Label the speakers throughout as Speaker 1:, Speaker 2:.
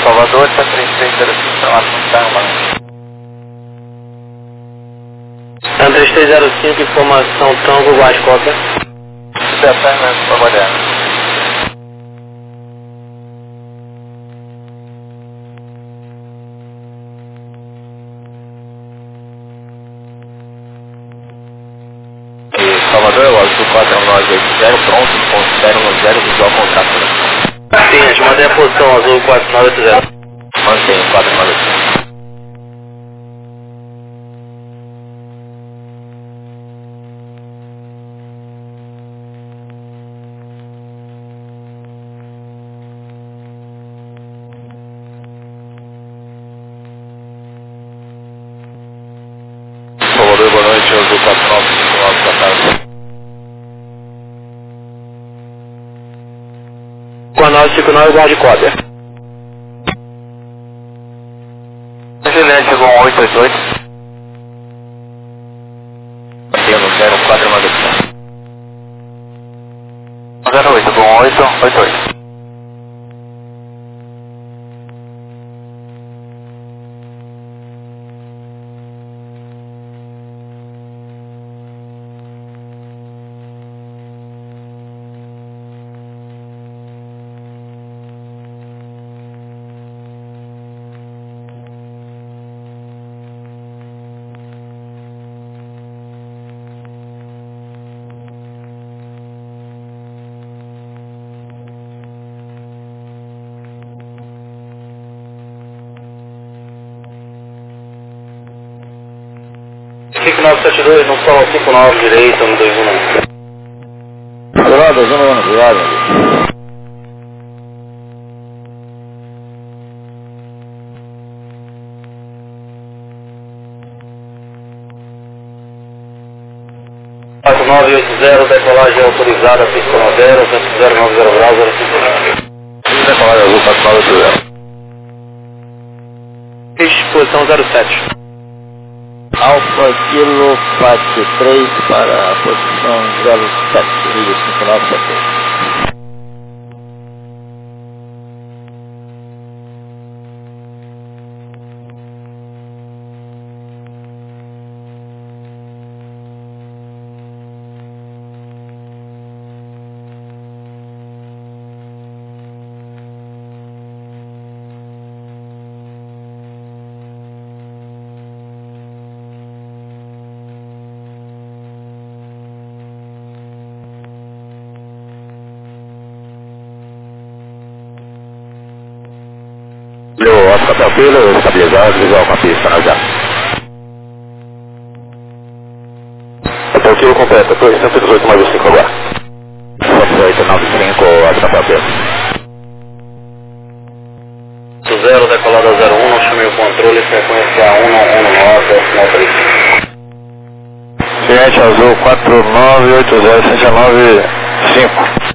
Speaker 1: Salvador, está 3305, informação Tango.
Speaker 2: Tan 3305, informação Tango, Guarde cópia.
Speaker 1: Está Tango, trabalhando. Salvador, o Azul 4980, pronto, considero no 0 visual contrato.
Speaker 2: Sim, a chamada é a posição Azul 4980.
Speaker 1: Mantém 490. Salvador, boa noite, Azul 4959, boa tarde.
Speaker 2: 4959, Guarde cópia.
Speaker 1: Juliette, 1888. Mantém no 0490. 08, 1888.
Speaker 2: Fique 972, não só 59 direito, no 219.
Speaker 1: Obrigado, 219, obrigado.
Speaker 2: Quatro 980, decolagem autorizada, pista 90, 090 graus, 05.
Speaker 1: Decolagem Azul 4980.
Speaker 2: Posição 07.
Speaker 1: Alfa Kilo Pate 3 para a posição 07, Rio 5978. O Oscar tranquilo, estabilizado, visual com a pista, nós já. Tranquilo completo, 118 mais 5 agora. 7895, Oscar tranquilo.
Speaker 2: 0, decolada 01, não chamei o controle, frequência 1119, 935.
Speaker 1: Cliente Azul 4980195.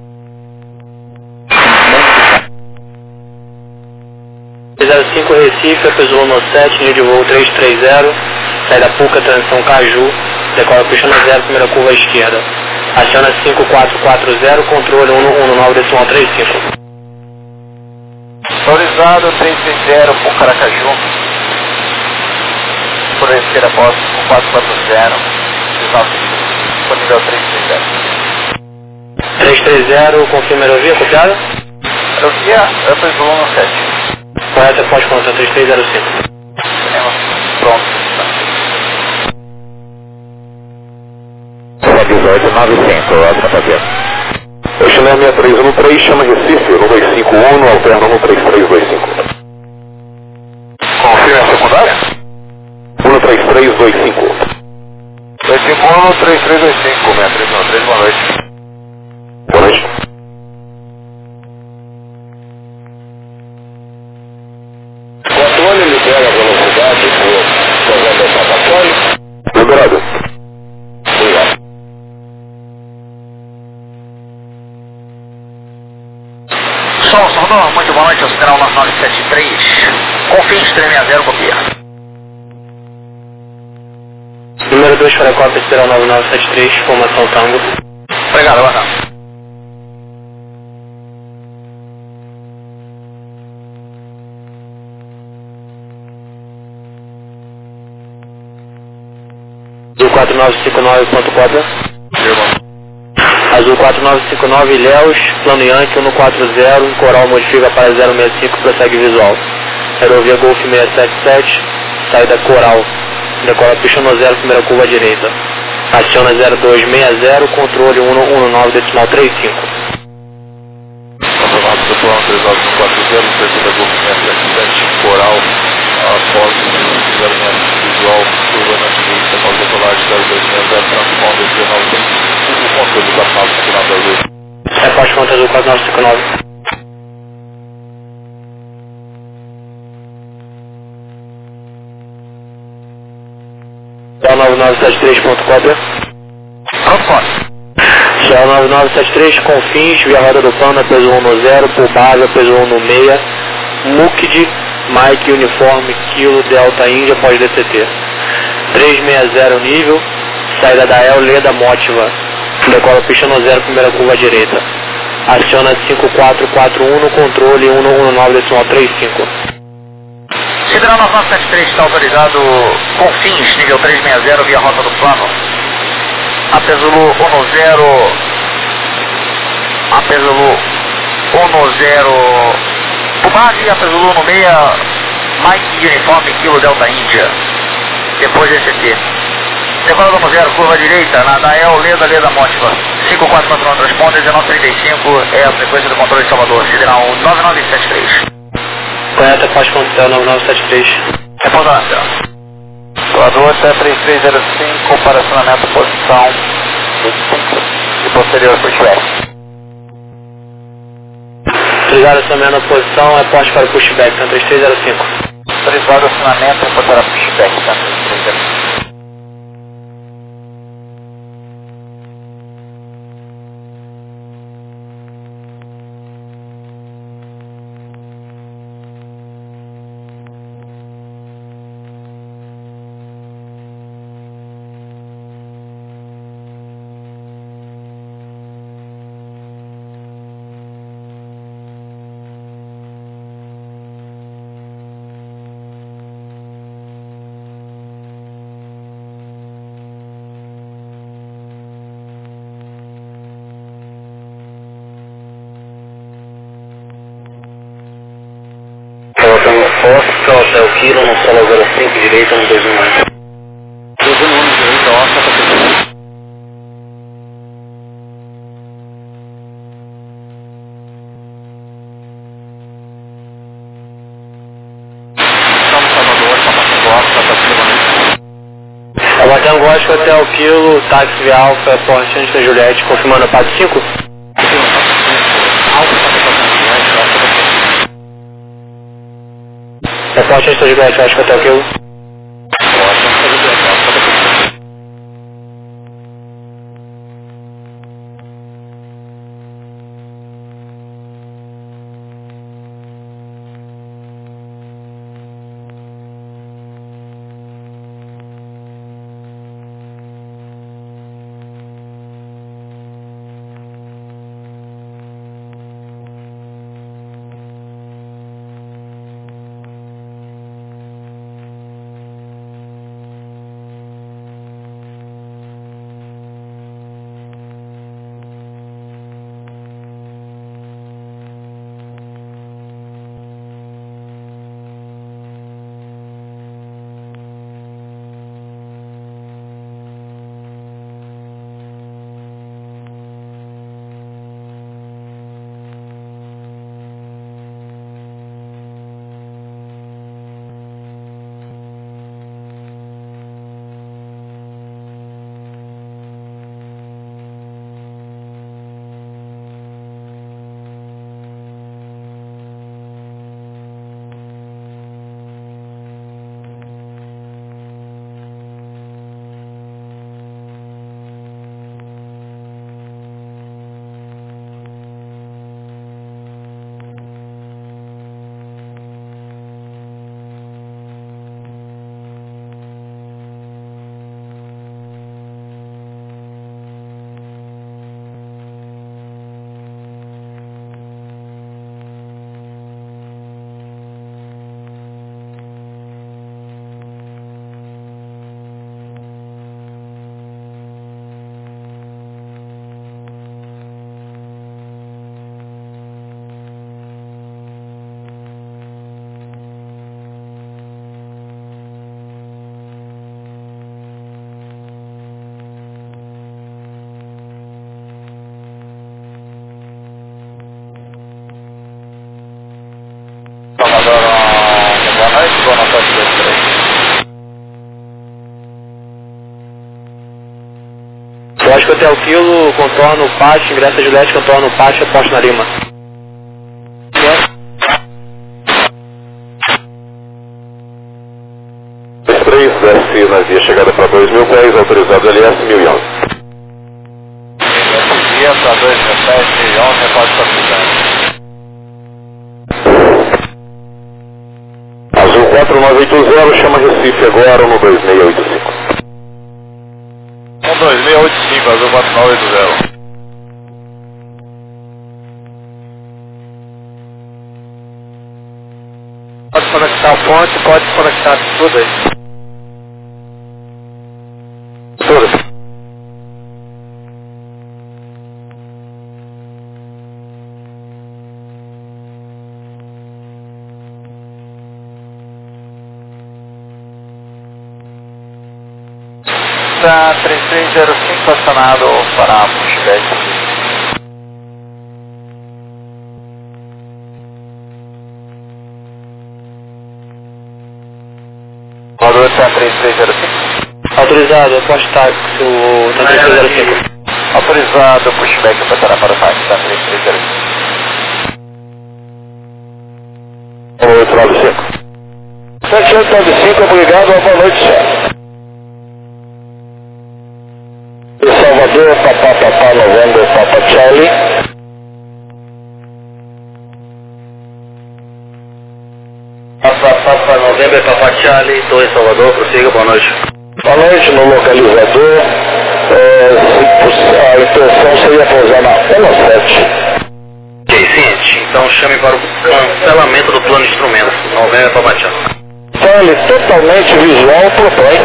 Speaker 2: 05 Recife, Pesolano 7, nível de voo 330, saída Puca, transição Caju, decola pista no 0, primeira curva à esquerda. Aciona 5440, controle 119,35.
Speaker 1: Autorizado 330 por Caracaju. Por a esquerda posto 440, disponível 330.
Speaker 2: 330, confirma a aerovia, copiada?
Speaker 1: Aerovia, Pesolano 7.
Speaker 2: Correta, pode contar 3305.
Speaker 1: Pronto. 1895, Oscar Fazer. Eu chamei a 6313, chama Recife, no 251, no alterno no 3325. Confirma a secundária? 13325. 251 no 3325, 6313, boa noite. Boa noite. Controle libera a velocidade por jogando essa patrulha. Liberado. Obrigado. Salvador, muito boa noite, ao sinal 9973. Confie em Extreme a 0, copia.
Speaker 2: Número 2 para a cópia, Estrela 9973, formação Tango.
Speaker 1: Obrigado, boa tarde.
Speaker 2: Azul 4959, ponto cópia. Azul 4959, Ilhéus, plano Yankee 140, Coral modifica para 065, prossegue visual. Aerovia Golf 677, saída Coral, decola pista no 0, primeira curva à direita. Aciona 0260, controle 119, decimal 35.
Speaker 1: Aprovado do plano 3940, terceira Golf 677, Coral, após 065 visual, curva na direita, após decolagem 0260, transponder 1935. O controle do 4959 Azul.
Speaker 2: Repórter contra Azul 4959. Céu 9973, ponto cópia. Céu 9973, Confins, via roda do plano, peso 1 no 0, Pulbável, peso 1 no 6, Mukd, Mike, Uniforme, Kilo, Delta, Índia, pós DCT. 360 nível, saída da El, Leda, Mótiva, decola pista no 0, primeira curva à direita. Aciona 5441 no controle 119, decimal 35.
Speaker 3: Sideral 9973 está autorizado Confins, nível 360, via rota do plano. Apesulu 10, Apesulu 10, Pumag, Apesulu 6, Mike, Uniforme, Kilo, Delta, Índia. Depois DCT. Decola 10, curva à direita, na Dael, Leda, Mótiva. 5441 transponder, 1935 é a frequência do controle de Salvador. Sideral 9973.
Speaker 2: Correto, repórter contra 9973.
Speaker 3: Reportância.
Speaker 1: Doador até 3305, comparacionamento posição e posterior pushback.
Speaker 2: Utilizar acionamento na posição, repórter para o pushback, 3305.
Speaker 1: Autorizado acionamento e para pushback, 3305.
Speaker 2: Colocando Fox, Hotel Kilo, no solo 05, direita no 211.
Speaker 1: 211, direita, ótima, para
Speaker 2: Aguardando Gótico, Hotel Kilo, táxi via Alfa, Porte Antes da Juliette, confirmando a parte 5. Reporte Antes da Juliette, Gótico, Hotel Kilo. Hotel Kilo, contorno o pátio, ingressa Juliette, contorno o pátio, aposto na Lima.
Speaker 1: 3, desce na via chegada para 2.000 pés, autorizado LS 1011. Via para 2.011, repórte para Azul 4980, chama Recife agora no 2685. 2685, Azul 4980.
Speaker 2: Pode conectar a fonte, pode conectar tudo aí.
Speaker 1: Tudo.
Speaker 3: Está 3305 estacionado para Pushback. Valor está 3305.
Speaker 2: Autorizado, eu posso estar com o 3305.
Speaker 3: Autorizado, pushback para o táxi, está 3305.
Speaker 1: 895. 7895, obrigado, boa noite, senhor. Salvador, Papá, November, Papa Charlie.
Speaker 2: Papa November, Papa Charlie, 2 Salvador, prossiga, boa noite.
Speaker 1: Boa noite, no localizador. A intenção seria pousar na 17.
Speaker 2: Ok, ciente. Então chame para o cancelamento do plano de instrumentos. Novembro, Papa Charlie.
Speaker 1: Então ele totalmente visual propõe.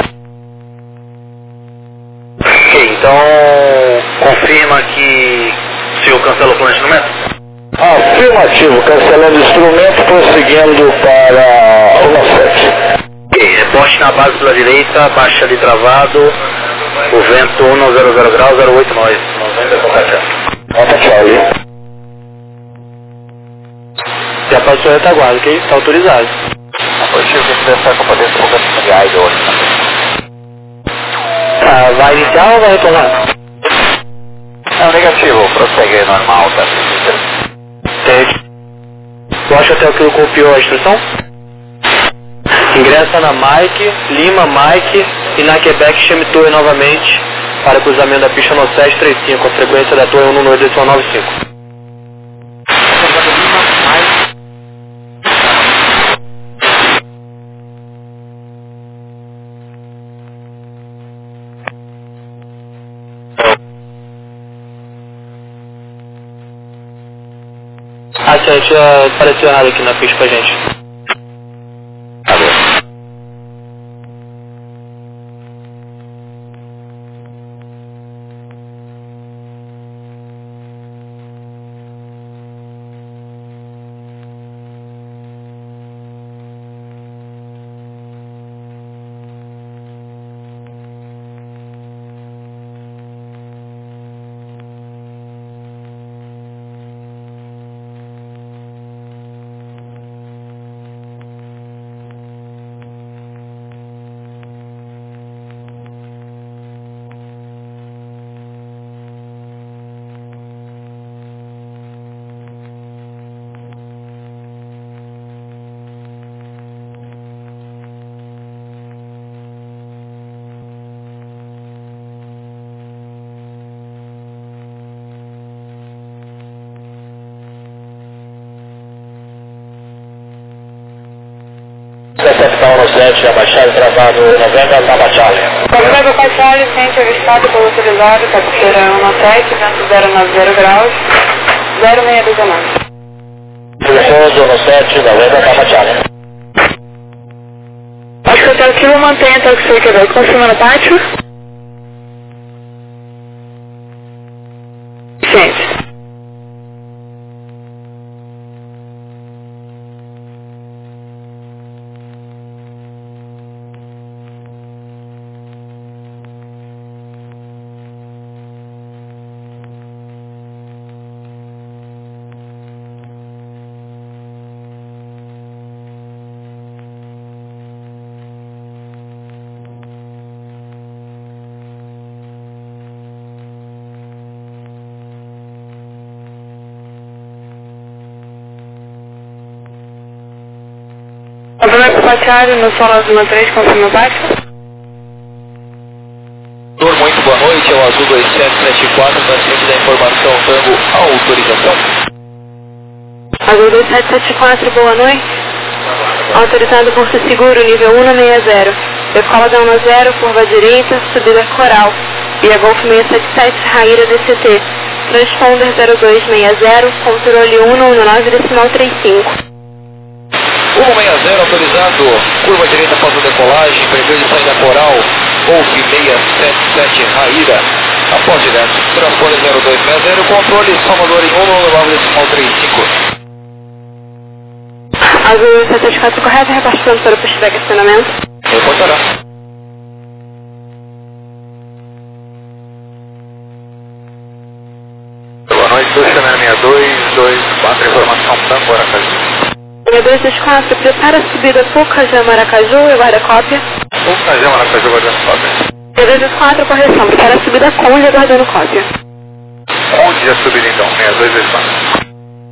Speaker 2: Ok, então confirma que o senhor cancela o plano de instrumento?
Speaker 1: Afirmativo, cancelando o instrumento, prosseguindo para 17.
Speaker 2: Ok, reposte na base pela direita, baixa de travado, o vento 100 graus, 08 nós. Novembro, Papa Charlie.
Speaker 1: Papa Charlie.
Speaker 2: Já passou a retaguarda, ok? Está autorizado.
Speaker 3: Hoje eu vou começar com a potência um pouco de gás hoje.
Speaker 2: Vai iniciar ou vai retornar?
Speaker 3: Não, negativo, prossegue normal, tá?
Speaker 2: Eu acho até que eu copiou a instrução. Ingressa na Mike, Lima, Mike e na Quebec chame torre novamente para cruzamento da pista no 735, a frequência da torre 19295. Ah, gente, apareceu errado aqui na pista pra gente.
Speaker 1: Recepção no 7, abaixado, travado, Novembro, Papa Charlie.
Speaker 4: Novembro, Papa Charlie, centro avistado pelo utilizado, cabeceira 17, vento 090 graus, 0619.
Speaker 1: Telefone no 7, Novembro, Papa Charlie.
Speaker 4: Acho que o Hotel Kilo mantém até o que você quer. Confirma no pátio? Ciente. Charlie no Sol Azul 3, confirma o baixo.
Speaker 1: Muito boa noite, é o Azul 2774, na frente da informação Tango, autorização.
Speaker 4: Azul 2774, boa noite. Autorizado Porto Seguro, nível 160. Decola da 10, curva direita, subida Coral. Via Golf 677, Raíra DCT. Transponder 0260, controle 119,35.
Speaker 1: 160 autorizado, curva direita após a decolagem, preview de saída Coral, Golf 677, Raíra, após direto, transponder 0260, controle Salvador em 119,35.
Speaker 4: Azul 774 correto, repartindo para o pushback acionamento.
Speaker 1: Reportará. Boa noite, 26224, informação Tango, Aracaju.
Speaker 4: 6224, prepara a subida Pocajá Maracaju e guarda cópia.
Speaker 1: Pocajá Maracaju, guardando cópia.
Speaker 4: 6224, correção, prepara a subida Conde aguardando cópia.
Speaker 1: Onde a subida então? 6224.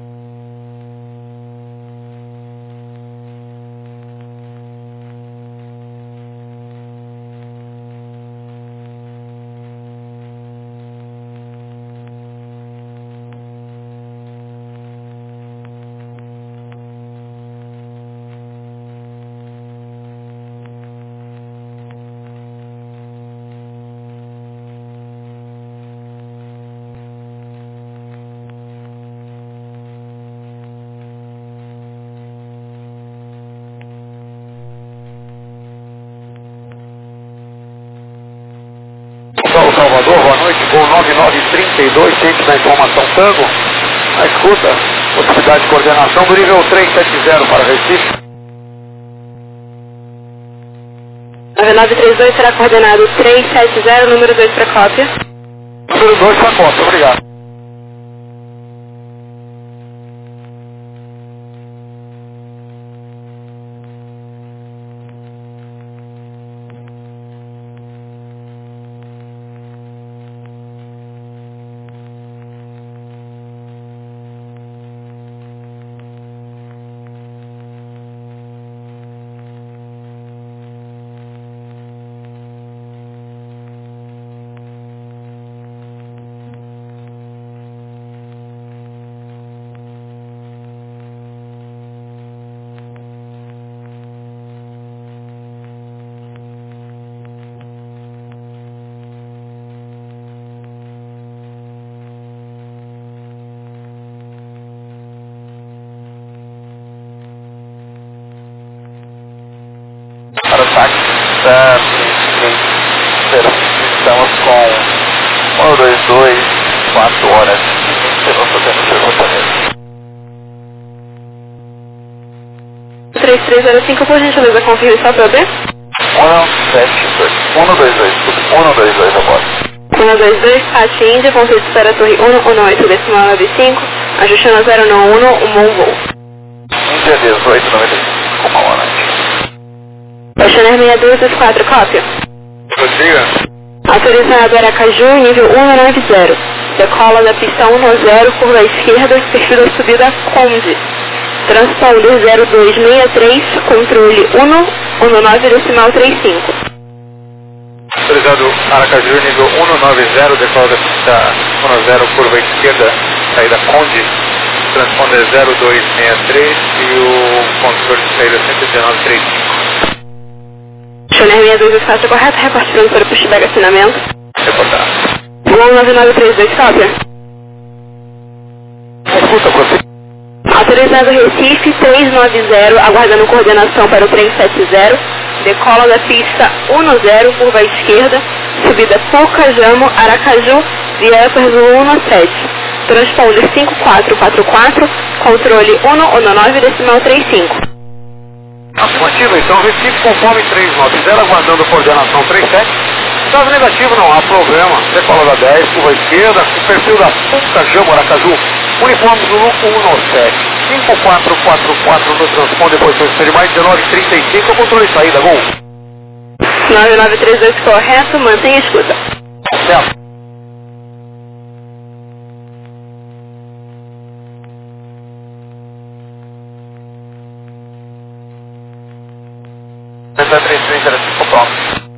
Speaker 1: Salvador, boa noite, Gol 9932, ciente da informação Tango. A escuta, possibilidade de coordenação do nível 370 para Recife.
Speaker 4: 9932 será coordenado 370, número 2 para cópia.
Speaker 1: Número 2 para cópia, obrigado. Para o táxi, estamos com 122, 4 horas, eu não estou tendo pergunta mesmo.
Speaker 4: 3305, por gentileza, confirme só para B.
Speaker 1: 122 agora.
Speaker 4: 122, Pati Índia, conceito para a torre 118,95, ajustando a 091, o Monvoo.
Speaker 1: Índia 1895, uma hora.
Speaker 4: Questionário 6224, cópia.
Speaker 1: Prossiga.
Speaker 4: Autorizado Aracaju, nível 190. Decola da pista 10, curva esquerda, perfil da subida Conde. Transponder 0263, controle 119,35.
Speaker 1: Autorizado Aracaju, nível 190, decola da pista 10, curva esquerda, saída Conde. Transponder 0263 e o controle de saída 119,35.
Speaker 4: Questionário 6224, correto, repartindo para o pushback acionamento.
Speaker 1: Reportar.
Speaker 4: Gol 9932, cópia.
Speaker 1: Escuta, você.
Speaker 4: Autorizado Recife 390, aguardando coordenação para o 370, decola da pista 10, curva esquerda, subida Pocajamo, Aracaju, via Upper 117. Transponder 5444, controle 119,35.
Speaker 1: Afirmativa, então, Recife conforme 390, aguardando coordenação 37. Caso negativo, não há problema. Decola da 10, curva esquerda, o perfil da Pocajamo, Aracaju, uniforme do Luco 117. 5444 no transponder, posição de mais 1935, controle de saída, Gol.
Speaker 4: 9932 correto, mantenha a escuta.
Speaker 1: Certo.
Speaker 3: 3305 pronto.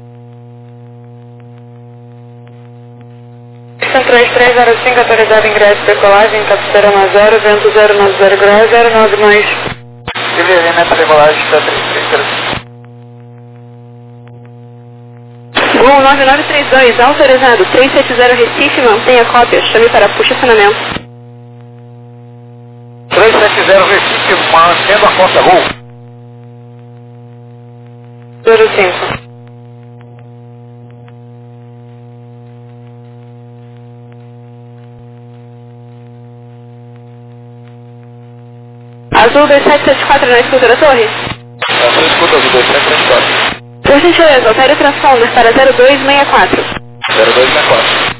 Speaker 4: Pistão 3305, autorizado ingresso, decolagem, cabeceira 10, vento 090 graus, 09 mais.
Speaker 3: Livre decolagem, Pistão 3305.
Speaker 4: Gol 9932, autorizado, 370 Recife, mantenha cópia, chame para estacionamento.
Speaker 3: 370 Recife, mantendo a Costa Gol.
Speaker 4: 05. Azul 2774 na escuta da torre?
Speaker 1: Azul escuta, Azul 2734.
Speaker 4: Por gentileza, altere o transponder para 0264.
Speaker 1: 0264.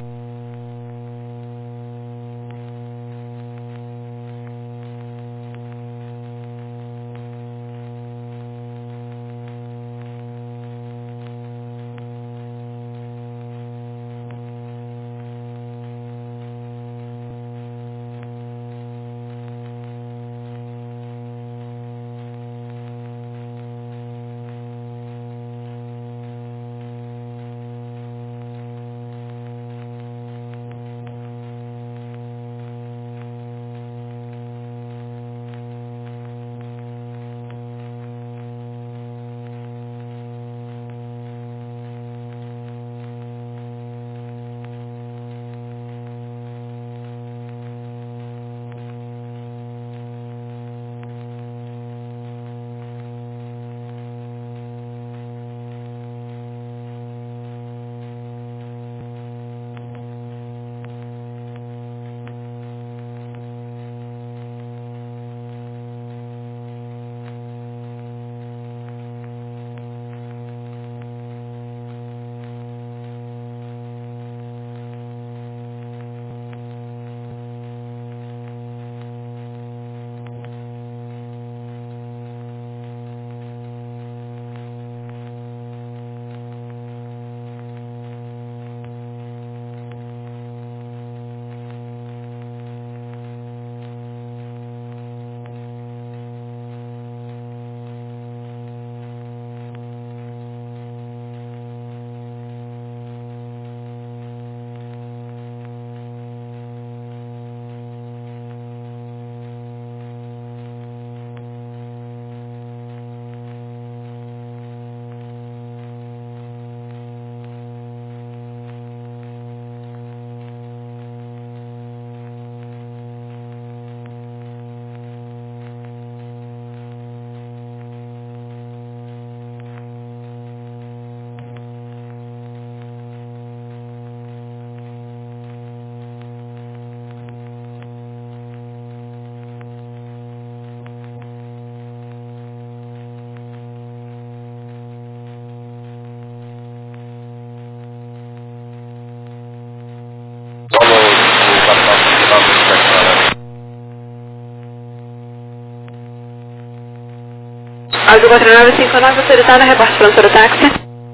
Speaker 4: Azul 4959, autorizado, reporte pronto do táxi.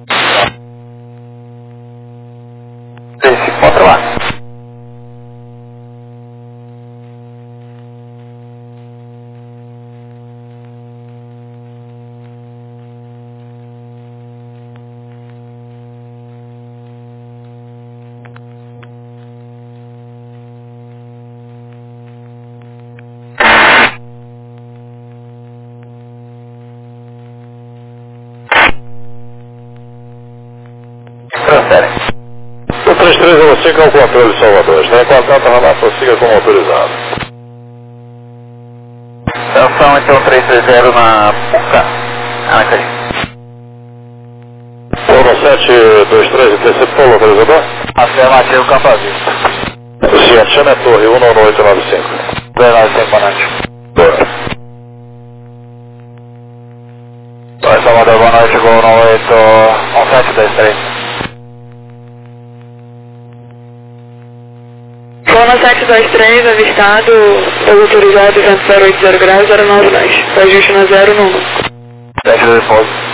Speaker 3: Se encontra lá. Transfere.
Speaker 1: O 3305 é o controle de Salvador. Está enquadrado, radar prossiga como autorizado.
Speaker 3: Atenção, então 330 na Puca. Aqui.
Speaker 1: Polo 723, interceptou o localizador?
Speaker 3: Afirmativo, campo à vista.
Speaker 1: O senhor chama a torre 19895.
Speaker 3: 295, boa noite.
Speaker 1: Boa.
Speaker 3: Oi, Salvador, boa noite, Gol 981723.
Speaker 4: Gol 723, avistado, pelo autorizado, vento 080 graus, 09 mais. Ajuste na 0 número.
Speaker 3: 10 de depósito.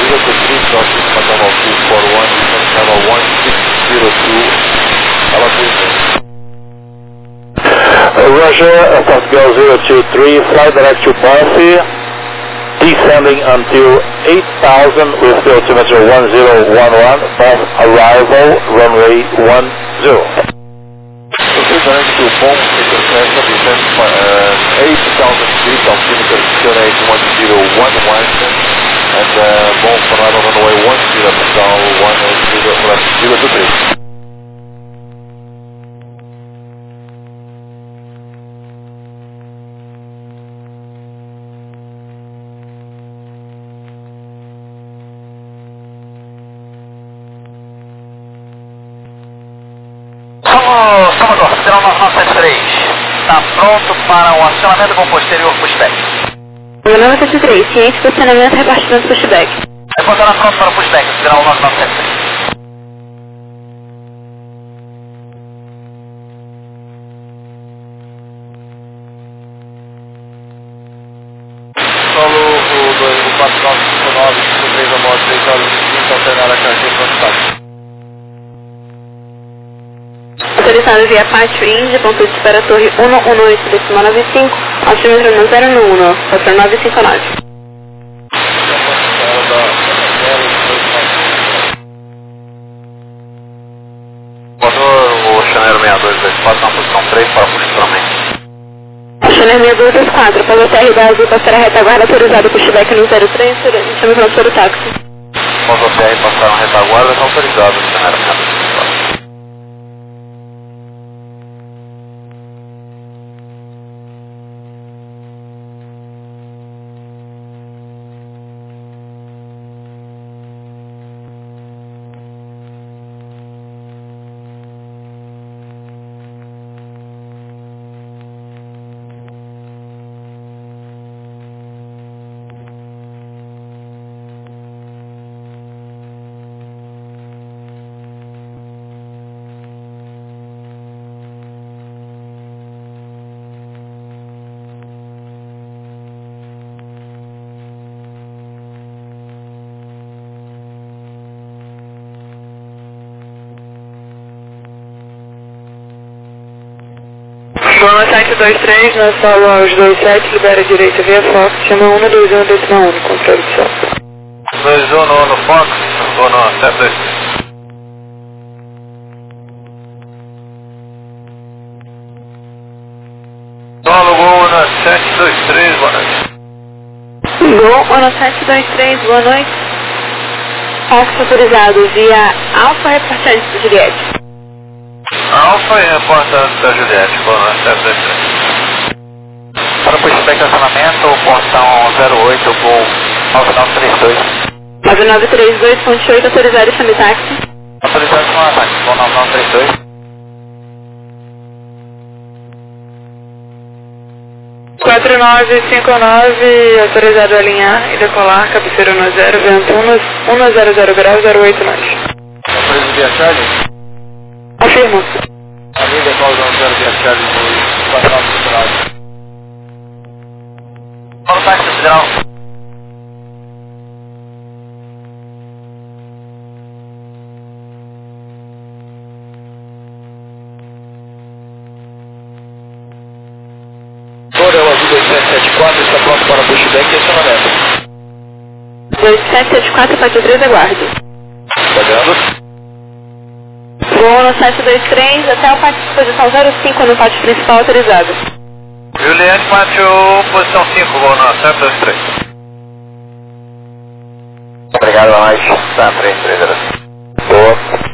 Speaker 1: Legal to 3, crossing Maternal 241, descent level 1602, Alabama.
Speaker 5: Roger, Fastbell 023, fly direct to Murphy, descending until 8,000 with the altimeter 1011, path arrival, runway 10.
Speaker 1: Proceed direct to Bomb Interceptor, descent 8,000 feet, altimeter 081011, and Bomb for arrival runway 10, down 10, left 023.
Speaker 3: Salvador, Federal 9973. Está pronto para o acionamento com posterior pushback.
Speaker 4: 973, ciente, estacionamento, repartimento pushback.
Speaker 3: Reportará pronto para o pushback, Federal 9973.
Speaker 1: Solo o 4959, 53 a moto, 3 horas e 20, alternar a carteira para o estado.
Speaker 4: Autorizado via Pátio Índia, ponto de para a torre 118,95, altímetro 1091, 4959.
Speaker 5: Motor, o Chanel 6224 na posição 3 para posicionamento.
Speaker 4: Chanel 6224, para o TR da Azul passar a retaguarda, autorizado pushback no 03, estamos prontos para o táxi.
Speaker 5: Motor TR passar na retaguarda, está autorizado, Chanel 6224.
Speaker 4: Boa 723, na sala aos 27, libera a direita via Fox, chama 121, décima 1, controle de som.
Speaker 5: 21 no Fox, ou no 723. Solo Gol na 723, boa noite.
Speaker 4: Gol, no 723, boa noite. Fox autorizado via Alfa reportante do Juliette.
Speaker 5: Alfa e reportante da Juliette, boa noite, 723. Para pushback acionamento, portão 08, Gol 9932.
Speaker 4: 9932.8, autorizado, chame táxi.
Speaker 5: Autorizado com ataque, Gol 9932.
Speaker 4: 4959, autorizado a alinhar e decolar, cabeceira no 0, vento 100 graus, 08 nós.
Speaker 1: Preso via Charlie,
Speaker 4: Afirmo.
Speaker 1: a linha decola 0 via Charlie no 4959.
Speaker 3: Para o táxi, Federal.
Speaker 1: Torel Azul 2774, está pronto para pushback e acionamento.
Speaker 4: 2774, Pátio 3, aguarde.
Speaker 1: Pagando.
Speaker 4: Voo no 723 até o pátio de posição 05 no pátio principal autorizado.
Speaker 5: Juliette, pátio, posição 5, Gol na 723. Obrigado a nós, está 330. Boa.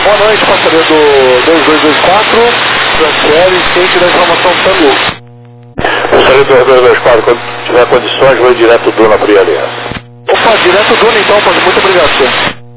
Speaker 1: Boa noite, passageiro do 2224, transfere, quente da informação Tango.
Speaker 5: Passageiro 2224, quando tiver condições, vou direto do Duna Fria Aliança.
Speaker 1: Opa, direto Duna então, muito obrigado, senhor.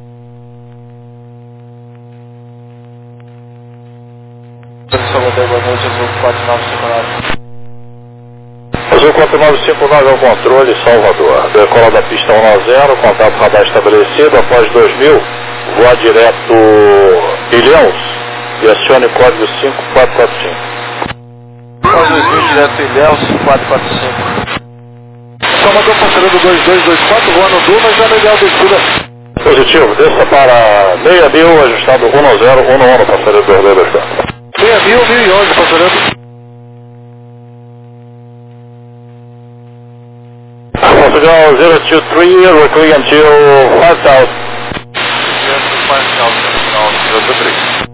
Speaker 1: Salvador, boa noite, Azul 4959.
Speaker 5: Azul 4959 é o controle, Salvador. Decola da pista 1-0, contato radar estabelecido, após 2000, voa direto Ilhéus e acione código 5445.
Speaker 1: Após 2000, direto Ilhéus 445. Salvador, passageiro do 2224, voa no Duna, já no Ilhéus descida.
Speaker 5: Positivo, desça para 6.000, ajustado 1011, passageiro 2224.
Speaker 1: 6.000, 1011, passageiro.
Speaker 5: Portugal 023, we're clear until 5,000.
Speaker 1: 5,000, 023.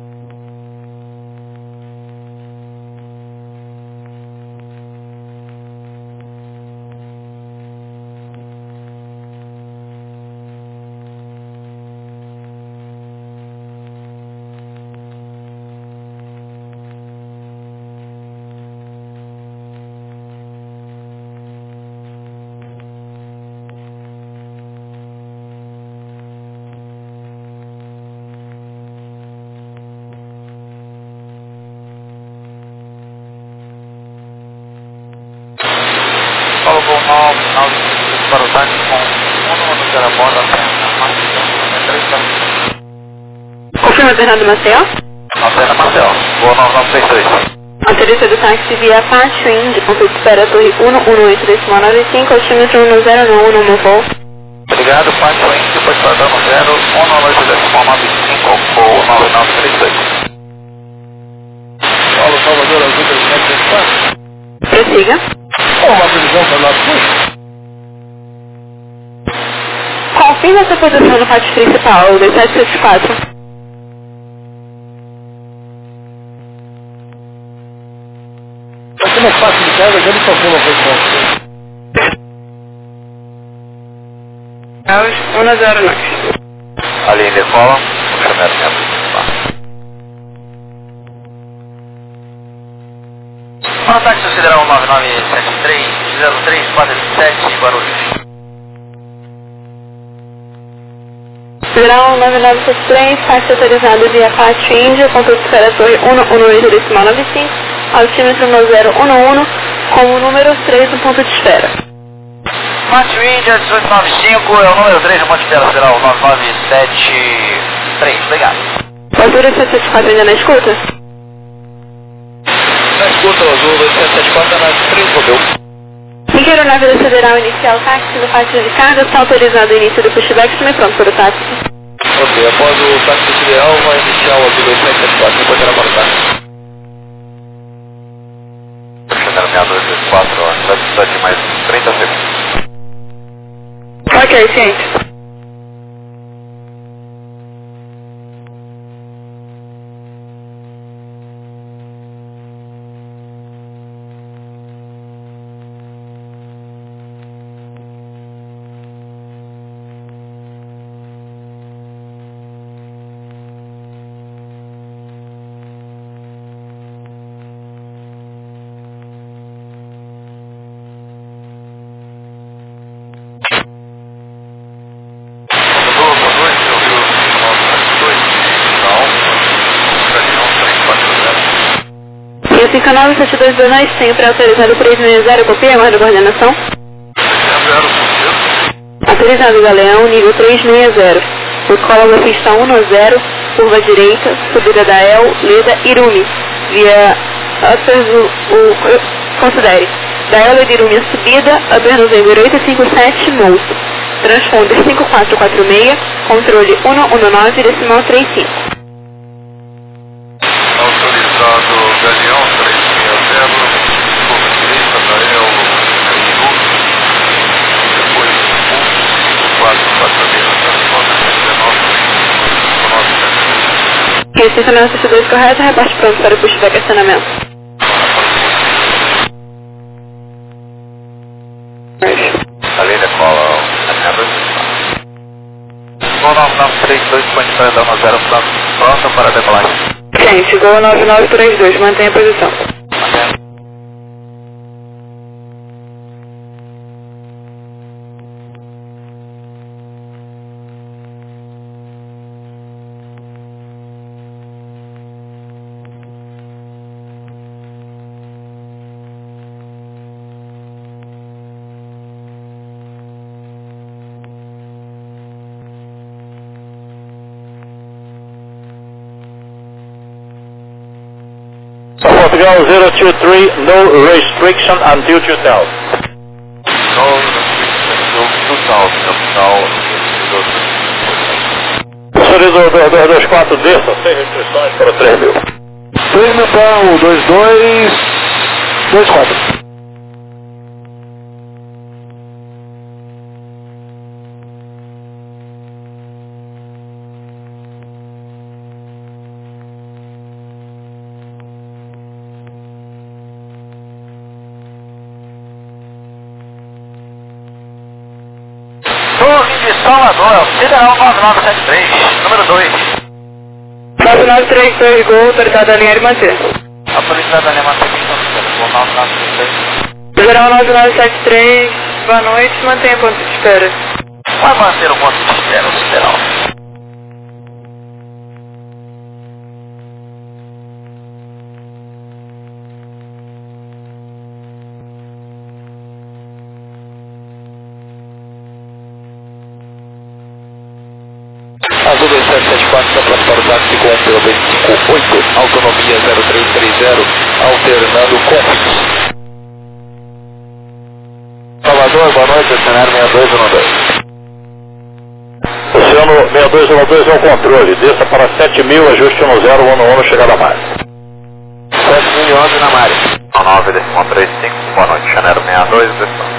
Speaker 3: Paulo Gol 9, final de para o táxi com 1 no Zaraborda,
Speaker 4: Confirma Bernardo Maceió.
Speaker 3: Antena Marcel, Gol 9933.
Speaker 4: Motorista do táxi via Apache Wind, ponto de espera Torre 118, decimal 95, altímetro 1091 no meu voo.
Speaker 3: Obrigado, Pátio Wind, depois para dano 0, 198 decimal 95, Gol 9932.
Speaker 1: Paulo, Salvador, Azul 3734.
Speaker 4: Prossiga.
Speaker 1: Uma divisão para o lado sul.
Speaker 4: Confirma essa posição no pátio principal, 2774.
Speaker 1: Aqui no pátio de casa, já me confirma a posição.
Speaker 4: 109.
Speaker 3: Ali em decola, chamado mesmo. Para o táxi considerar 9973, 03427, Guarulhos.
Speaker 4: Federal 9973, táxi autorizado via Apache Índia, ponto de espera Torre 118, decimal 95, altímetro 1011, com o número 3 no ponto de espera.
Speaker 3: Pátio Índia 1895 é o número 3 no ponto de espera, federal 9973, obrigado.
Speaker 4: Altura 774 ainda na escuta?
Speaker 1: Na escuta, o Azul 2774 na 3 Rodeu.
Speaker 4: Em aeronave da Federal inicial táxi no pátio de carga, está autorizado o início do pushback, também pronto para o táxi.
Speaker 1: Ok, após o táxi ideal, vai iniciar o Azul 2774, depois era para o táxi.
Speaker 3: Chegando minha 224, vai precisar de mais 30 segundos.
Speaker 4: Ok, ciente. E assim, canal 7229, sempre autorizado 360, copia, aguarda a coordenação. Autorizado Galeão, nível 360. Decola da pista 10, curva direita, subida da El, Leda, Irumi. Via Upper, considere. Da El e Irumi a subida, Upper November 857, Moço. Transponder 5446, controle 119, decimal 35.
Speaker 3: Autorizado Galeão 360, curva direita da El, Irumi, depois 5446, transponder 19,
Speaker 4: E assim, canal 72 correto, reparte pronto para o pushback acionamento.
Speaker 3: ali decola a minha 2. 9932, pode para dar uma 0 para Pronto para decolagem.
Speaker 4: Gente, Gol 9932, mantenha a posição.
Speaker 5: Portugal 023, no restriction until 2000.
Speaker 1: No restriction until 2000.
Speaker 5: Professor do 224 desça, sem restrições para 3.000.
Speaker 6: 3.000 para o 2224.
Speaker 3: Torre de Salvador, Federal 9973, número 2.
Speaker 4: 9932, Gol, autorizado a alinhar e manter.
Speaker 3: Autorizado a levantar aqui, Gol 9973.
Speaker 4: Federal 9973, boa noite, mantenha ponto de espera.
Speaker 3: Vai manter o ponto de espera, Federal.
Speaker 1: Azul 2774 está pronto para o táxi com pelo 258, autonomia 0330, alternando confins. Salvador, boa noite, cenário 6212.
Speaker 5: Oceano 6212 é o controle, desça para 7.000, ajuste no 011, chegada a mar.
Speaker 1: 7011 na Mari.
Speaker 3: 9,35, boa noite, Janeiro 62, desção.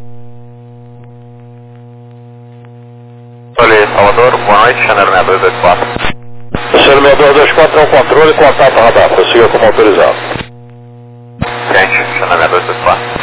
Speaker 3: Salvador, boa noite, Janeiro 6224.
Speaker 5: Oceano 6224 é o controle, contato radar, prossiga como autorizado.
Speaker 3: Gente, Janeiro 6224.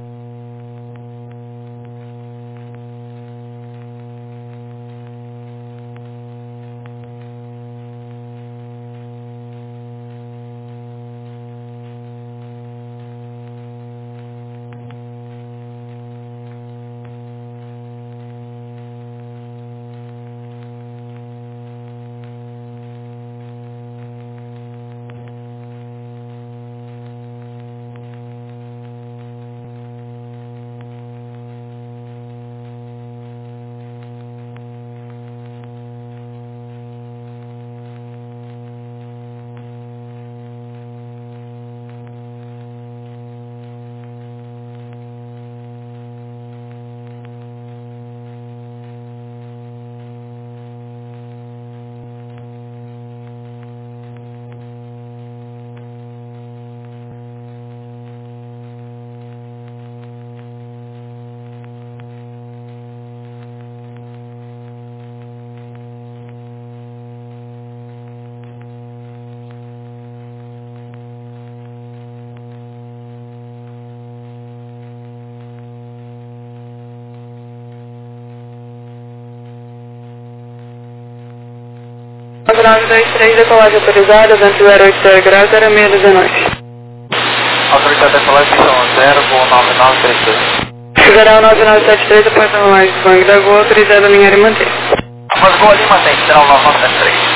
Speaker 4: Ground 23, decolagem autorizada, vento 080 graus, 06 da noite.
Speaker 3: Autorizado a decolagem, são 0, Gol 9932.
Speaker 4: Federal 9973, após a rolagem do Bang da Gol, autorizado a alinhar e manter.
Speaker 3: Mas Gol ali mantém, Federal 9973.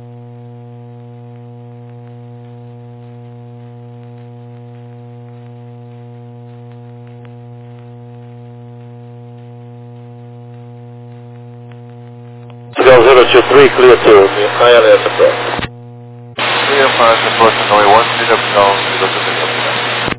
Speaker 5: Portugal 023, clear to ILS approach.
Speaker 1: Clear for us approach runway 10 down, 020.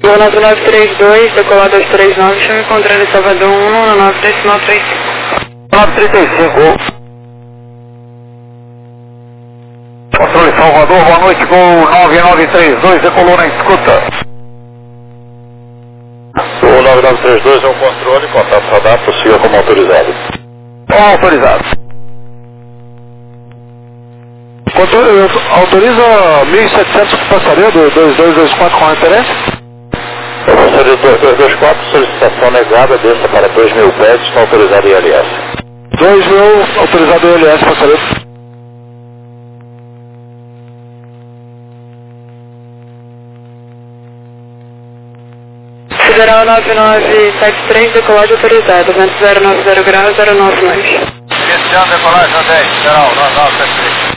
Speaker 4: Voo 9932, decolar 239, chame contrário Salvador 1, 1935.
Speaker 3: 935. Controle Salvador, boa noite, voo 9932, decolou na escuta.
Speaker 5: O 9932 é o controle, contato radar, possível como autorizado.
Speaker 3: Autorizado.
Speaker 6: Controle, autoriza 1.700 passageiro do 2224 com referência?
Speaker 5: Passageiro 2224, solicitação negada, desça para 2.000 pés, não autorizado ILS.
Speaker 6: 2.000, autorizado ILS, passageiro.
Speaker 4: Federal 9973, decolagem autorizada, vento 090 graus, 099.
Speaker 3: Cristiano, decolagem 10, Federal 9973.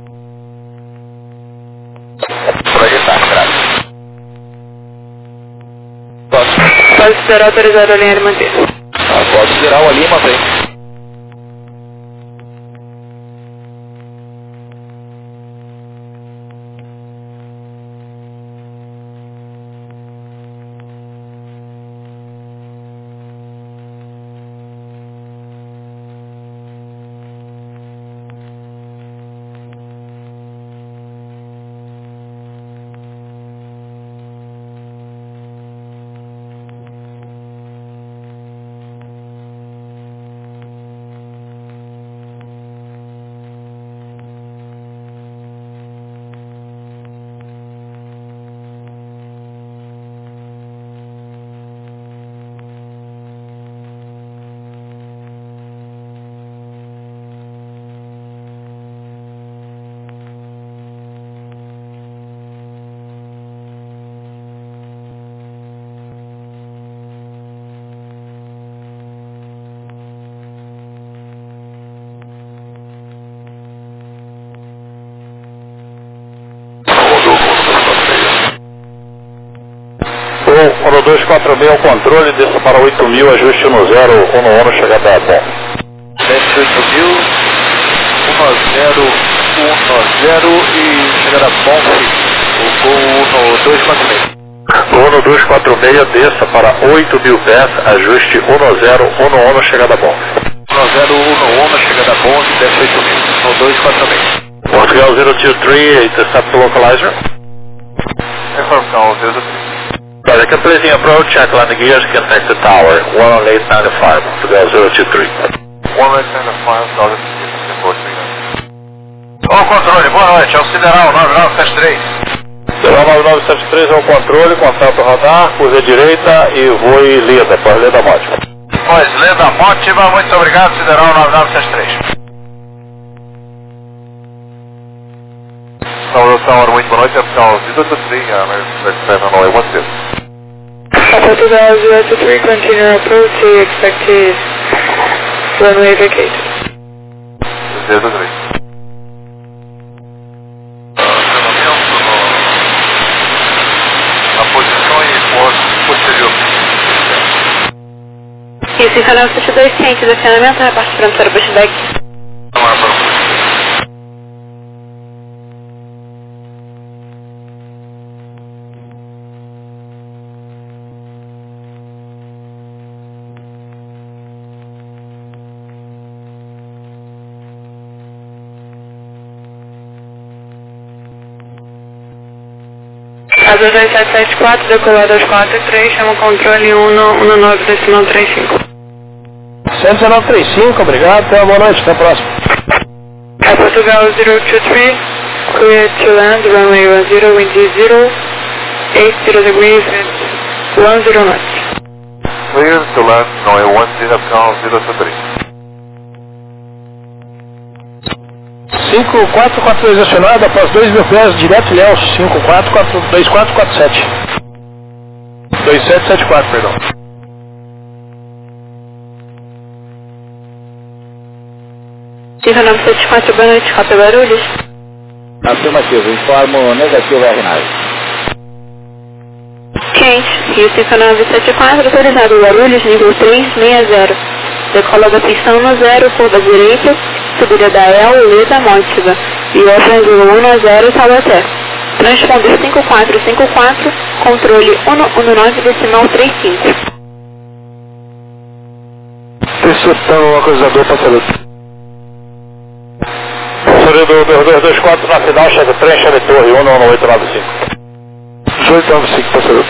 Speaker 3: Projetar, graças.
Speaker 4: Pode Federal autorizado a linha de manter.
Speaker 1: Pode Federal ali, mantém.
Speaker 5: O 246 é o controle, desça para 8.000, ajuste no 0, 1 chegada a bom.
Speaker 1: Desce 8.000, 10 e chegada bom, o voo no 246.
Speaker 5: Voo no 246, desça para 8.000 pés, ajuste 10, 1 chegada bom.
Speaker 1: 10, 1 chegada bom, desce 8.000, no 246.
Speaker 5: Portugal 023, intercept the localizer.
Speaker 1: Informação 023.
Speaker 5: Can please approach, check landing gears, contact the tower, 11895, Portugal 023.
Speaker 1: 195,
Speaker 3: Ô controle, boa noite, é o Sideral 9973.
Speaker 5: Sideral 9973 é o controle, contato radar, cruze direita e voe Leda, para Leda Mótima.
Speaker 3: Pois, Leda Mótima, muito obrigado, Sideral 9973.
Speaker 1: Saudação, muito boa noite, é Portugal 023, American 7
Speaker 4: Portugal 023, continue approach, expected runway vacate.
Speaker 1: 023. Na posição e posterior.
Speaker 4: Isso, canal 72 ciente do acionamento, reparte para o pushback.
Speaker 1: Não é para
Speaker 4: Asa 2774, decolar 243, chama o controle 119.35.
Speaker 6: 11935, obrigado, até boa noite, até a próxima.
Speaker 4: Portugal 023, clear to land, runway 10, wind 0, 80 degrees, 10 knots.
Speaker 1: Clear to land, runway 10, Portugal 023.
Speaker 6: 5442 acionado, após 2.000 pés, direto Ilhéus, 542447. 2774, perdão.
Speaker 4: Fica 974, boa noite, Rota Guarulhos.
Speaker 5: Afirmativo, informo negativo R9.
Speaker 4: Quente, Rio 5974, autorizado Guarulhos, nível 360. Decola da pistão no 0, curva direita, subida da El, Leda Mótiva. E F 110, Taubaté. Transponder 5454, controle 119,35.
Speaker 6: Interceptando o localizador, passageiro.
Speaker 5: Passageiro 2224 na final, chave trem, chave torre, 11895.
Speaker 6: 1895, passageiro.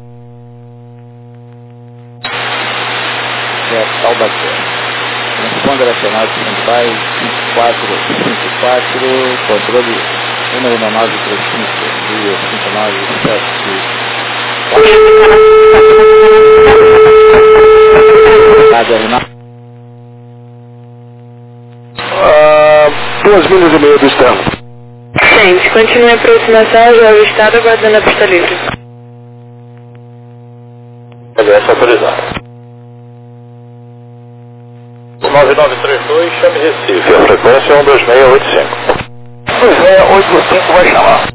Speaker 7: Taubaté. Transponder acionado Senpai 5454, controle 11935,
Speaker 6: 2 milhas e meia do externo.
Speaker 4: Gente, continue a aproximação, já o estado aguardando a pista livre.
Speaker 5: Beleza, autorizado. 9932, chame Recife. A frequência é 12685.
Speaker 6: 2685 vai chamar.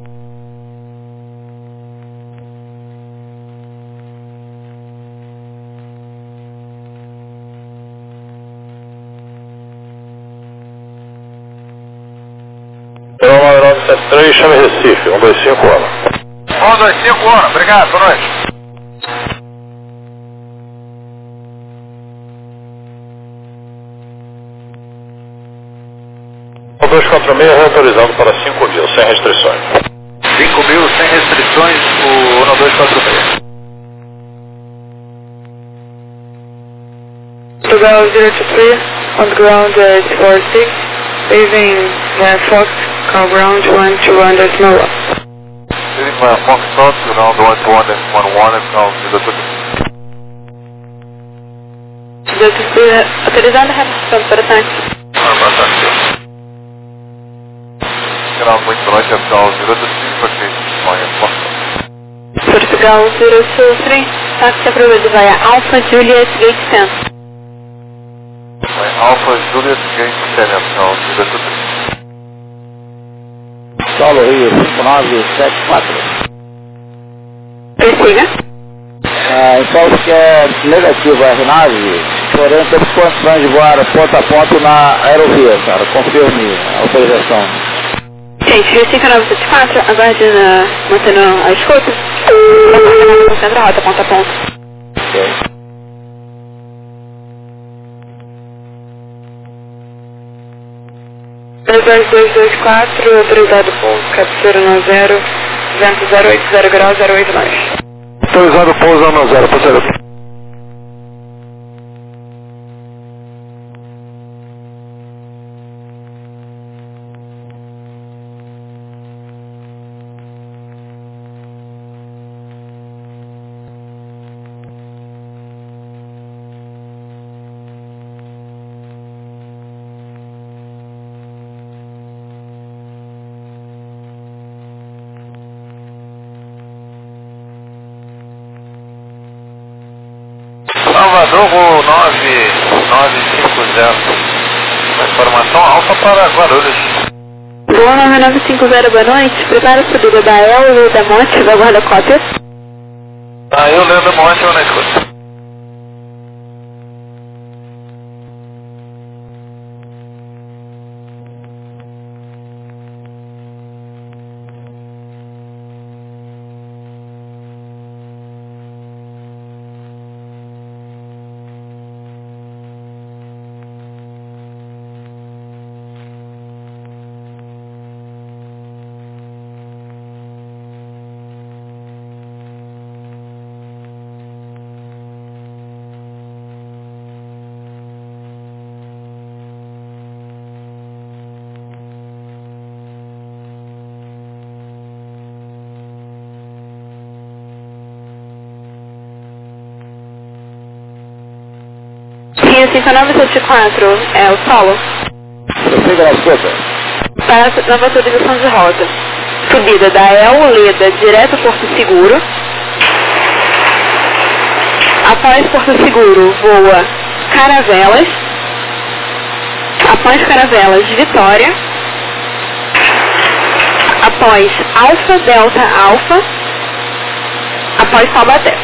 Speaker 5: Então, 9973, chame Recife, 125 Ana.
Speaker 3: 125 Ana, obrigado, boa noite.
Speaker 5: O 246 reautorizado para 5.000, sem restrições.
Speaker 3: 5.000 sem restrições, o 1246.
Speaker 4: Portugal 023, on the ground 46, leaving Fox, call ground 121 decimal 1.
Speaker 1: Leaving Foxtrot, ground 121.11 and ground 023.
Speaker 4: Autorizada a reposição para táxi.
Speaker 1: Ground Wind Right at ground 023, purchase via Foxtrot.
Speaker 4: Portugal 023, táxi aprovado via Alpha Juliet Gate 10.
Speaker 1: Alpha Juliet Gate 10 at ground 023.
Speaker 7: Solo Rio 5974.
Speaker 4: Prossiga.
Speaker 7: Informo que é negativo a aeronave, porém temos condições de voar ponto a ponto na aerovia, cara. Confirme a autorização.
Speaker 4: Gente, Rio 5974, aguarde mantendo a escuta. Concentra a rota, ponto a ponto.
Speaker 7: Ok.
Speaker 4: Airbus 224, autorizado pouso, captura no 0, vento 080 graus, 08 mais.
Speaker 6: Autorizado pouso no 0, passageiro.
Speaker 1: Salvador 9950. Uma informação alfa para Guarulhos.
Speaker 4: Boa 9950, boa noite. Prepara a subida da El e da Monte, aguarda cópias.
Speaker 1: Eu lendo um monte, eu na escuta.
Speaker 4: Rio 5974, é o solo.
Speaker 7: Prossiga na escuta.
Speaker 4: Para nova autorização de rota. Subida da El Leda direto ao Porto Seguro. Após Porto Seguro, voa Caravelas. Após Caravelas, Vitória. Após Alfa Delta Alfa. Após Taubaté.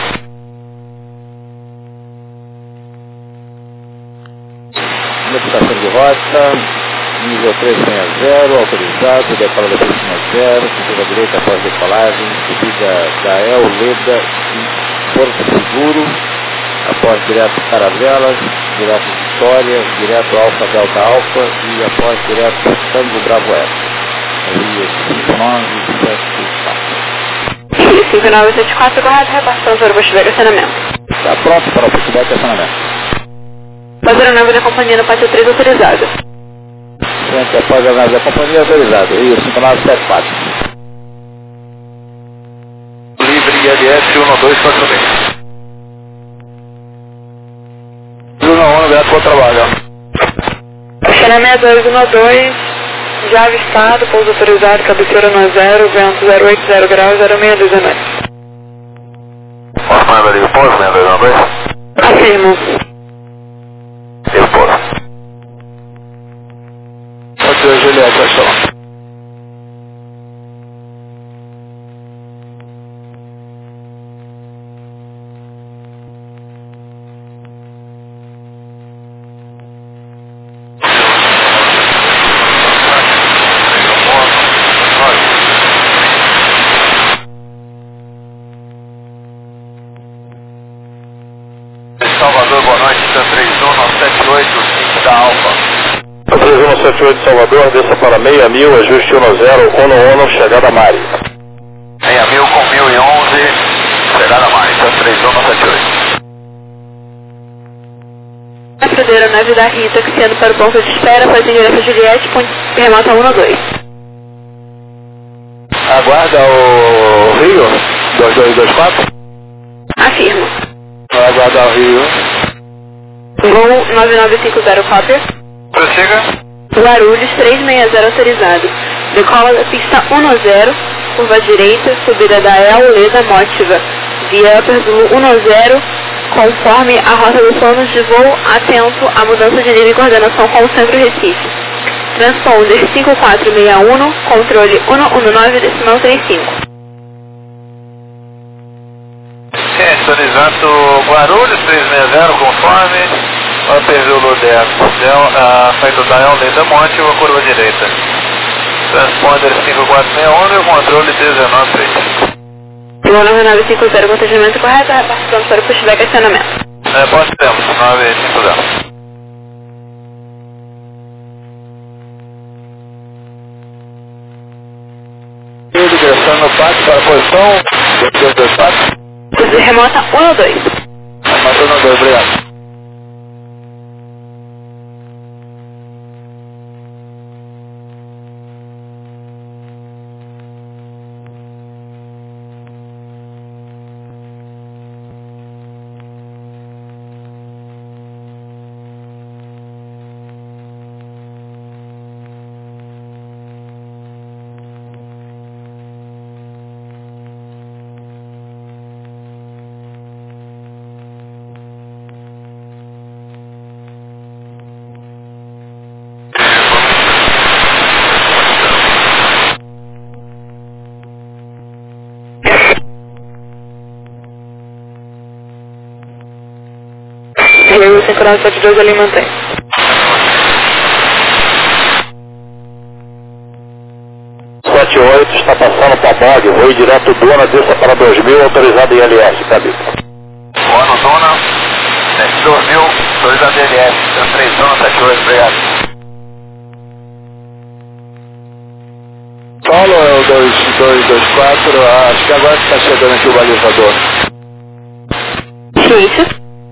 Speaker 7: Modificação de rota. nível 360, autorizado, decola da pista 0, subida direita após decolagem, subida da El Leda em Porto Seguro, após direto Caravelas, direto Vitória, direto Alfa Delta Alfa e após direto Tango Bravo F. Rio
Speaker 4: 5974. 5974, correto, repassando para o pushback acionamento.
Speaker 7: Está pronto para o pushback acionamento.
Speaker 4: Fazer a nave da companhia no pátio 3 autorizado.
Speaker 7: Frente após a nave da companhia autorizado. Rio 5974.
Speaker 1: Livre ILS 1246. Bruno 1, obrigado pelo trabalho.
Speaker 4: Acionamento 212, já avistado, pouso autorizado, cabeceira no 0, vento 080 graus, 0619.
Speaker 1: Posso mandar ali o pouso, né, 212?
Speaker 4: Afirmo.
Speaker 1: Eu posso. Pode ser, Juliette, vai chamar. Salvador, boa noite, 31978, da Alfa.
Speaker 5: 3178 Salvador, desça para 6000, ajuste 10, chegada Mari.
Speaker 1: 6000 com 1011, chegada Mari, 31978.
Speaker 4: Proceder a nave da Rita, que sendo para o ponto de espera, faz endereço Juliette, ponto remota 12.
Speaker 5: Aguarda o Rio, 2224.
Speaker 4: Afirmo.
Speaker 5: Aguarda o Rio.
Speaker 4: Gol 9950 cópia.
Speaker 1: Prossiga.
Speaker 4: Guarulhos 360 autorizado. Decola da pista 10, curva direita, subida da El Leda Mótiva. Via Upper Zulu 10, conforme a rota dos planos de voo, atento à mudança de nível e coordenação com o centro Recife. Transponder 5461, controle 119,35.
Speaker 1: Sintonizando Guarulhos 360, conforme Upper Zulu 10, feito da El Leda Mótiva, curva direita. Transponder 5461 e o controle 1935.
Speaker 4: Igual 9950, contegimento correto, repartição para o pushback acionamento.
Speaker 1: Pode termos, 950.
Speaker 5: Direção no pátio para a posição 2224.
Speaker 4: Remota 12.
Speaker 5: Remota 12, obrigado.
Speaker 4: Rio 5972 ali mantém.
Speaker 5: Está passando para Bog, voo direto Dona, desça para 2000, autorizado em LS, cabe.
Speaker 1: Boa Dona, 2000, autorizado em LS, 378, obrigado.
Speaker 5: Solo é o 2224, acho que agora está chegando aqui o balizador.
Speaker 4: Isso.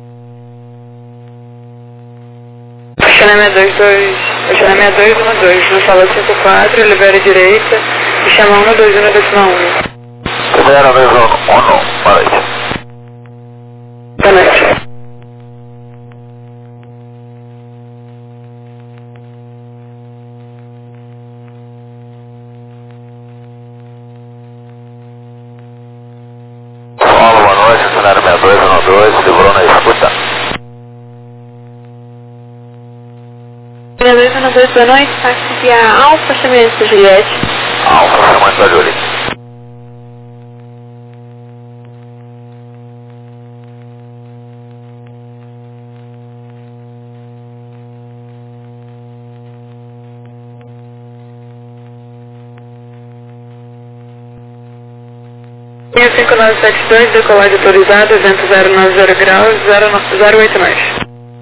Speaker 4: Acionamento 212, no sala 54, libera direita e chama 121,1.
Speaker 1: Libera mesmo 1, boa noite.
Speaker 4: Boa noite.
Speaker 1: Paulo, boa noite, cenário 6212, livrou na escuta.
Speaker 4: 6212, boa noite, táxi via Alfa, chamamento Juliette.
Speaker 1: Alfa, chamamento da Juliette.
Speaker 4: Rio 5972, decolagem autorizada, vento 090 graus, 0,8 mais.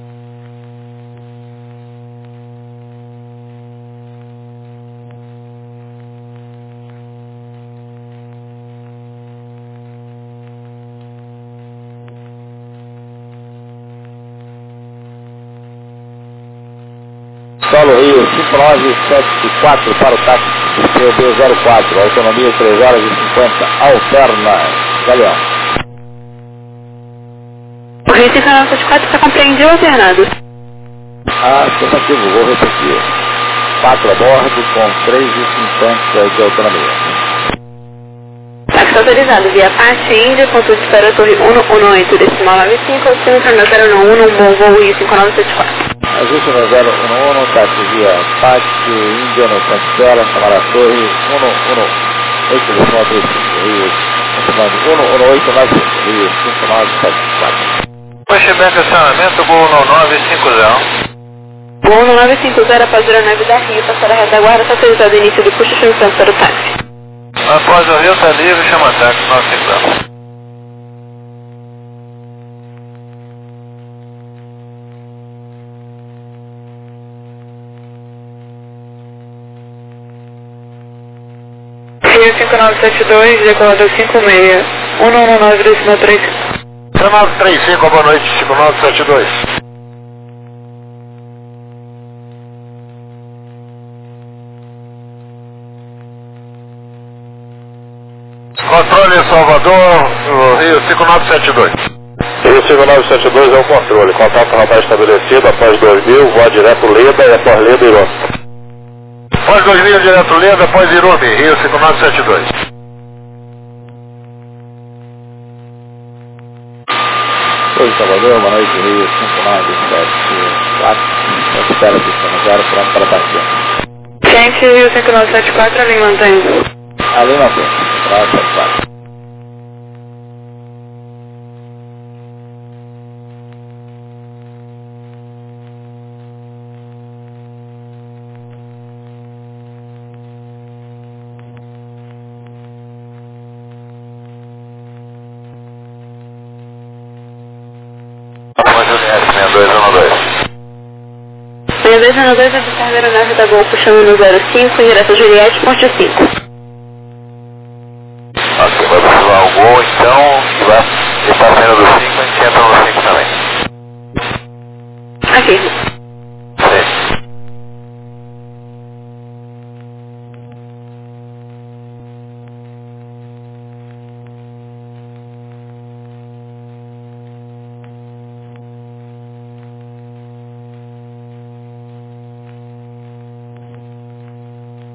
Speaker 7: Solo Rio 5974 para o táxi CB04, autonomia 3 horas e 50, alterna, Galeão.
Speaker 4: O Rio 5974 está compreendido ou alternado?
Speaker 7: Afirmativo, vou repetir. 4 a bordo com 3,50 de autonomia.
Speaker 4: Táxi autorizado via Parte Índia, consulte para a Torre 118, decimal 95, altimetro 091, bom voo Rio 5974.
Speaker 7: Ajuste no 011, táxi via Pátio Índia, no Cancela, chamada Torre 118, decimal 35, Rio 11895, Rio 5974.
Speaker 1: Enchimento de acionamento, Gol 1950.
Speaker 4: Gol 1950, após a aeronave da Rio, passar a retaguarda, está autorizado o início do custo de função para o táxi.
Speaker 1: Após o Rio está livre, chama táxi 950.
Speaker 4: Rio 5972, decolador 56, 119 decimal 3.
Speaker 1: 1935, boa noite, 5972. Controle Salvador, Rio 5972.
Speaker 5: Rio 5972 é o controle. Contato radar estabelecido após 2000, voa direto Leda e após Leda Irume.
Speaker 1: Após 2000, direto Leda, após Irume, Rio 5972.
Speaker 7: Oi, Salvador, boa noite, Rio 5974, espera pista 0, pronto para partir.
Speaker 4: Gente, Rio 5974, ali mantém.
Speaker 7: Ali mantém, para 74.
Speaker 1: Após o NS 6212.
Speaker 4: 6212, observa a aeronave da Gol puxando no 05, em direção a Juliette, ponte 5.
Speaker 1: Ok, vai observar o Gol então, ele está saindo do 5,